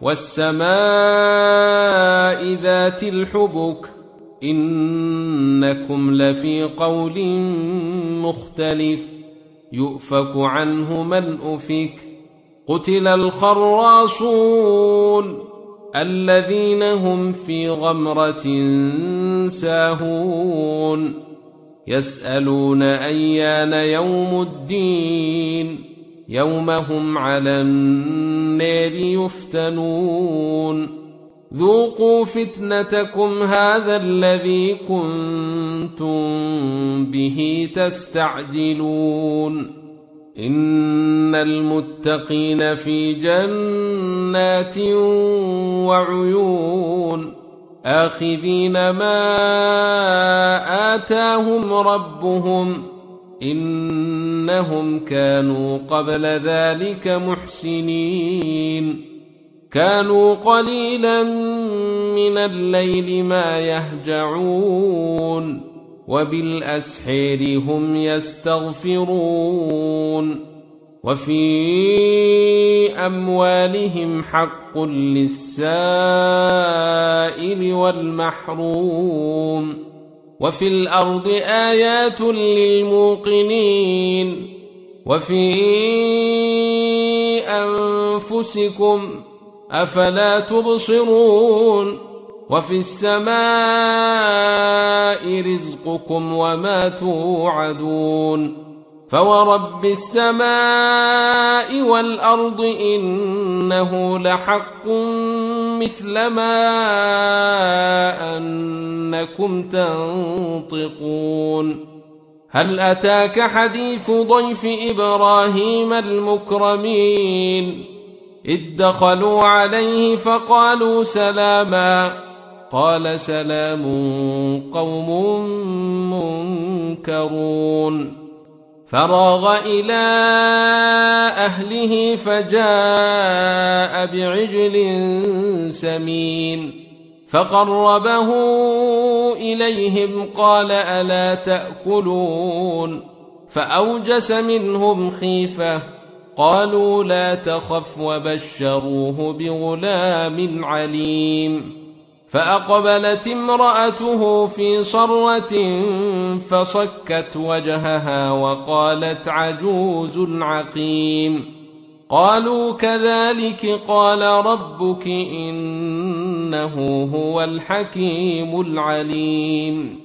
والسماء ذات الحبك إنكم لفي قول مختلف يؤفك عنه من أفك قتل الخراصون الذين هم في غمرة ساهون يسألون أيان يوم الدين يوم هم على النار يفتنون ذوقوا فتنتكم هذا الذي كنتم به تستعجلون إن المتقين في جنات وعيون آخذين ما آتاهم ربهم إنهم كانوا قبل ذلك محسنين كانوا قليلا من الليل ما يهجعون وبالأسحير هم يستغفرون وفي أموالهم حق للسائل والمحروم وفي الأرض آيات للموقنين وفي أنفسكم أفلا تبصرون وفي السماء رزقكم وما توعدون فورب السماء والأرض إنه لحق مثل ما أنكم تنطقون هل أتاك حديث ضيف إبراهيم المكرمين إذ دخلوا عليه فقالوا سلاما قال سلام قوم منكرون فراغ إلى أهله فجاء بعجل سمين فقربه إليهم قال ألا تأكلون فأوجس منهم خيفة قالوا لا تخف وبشروه بغلام عليم فأقبلت امرأته في صرة فصكت وجهها وقالت عجوز عقيم قالوا كذلك قال ربك إنه هو الحكيم العليم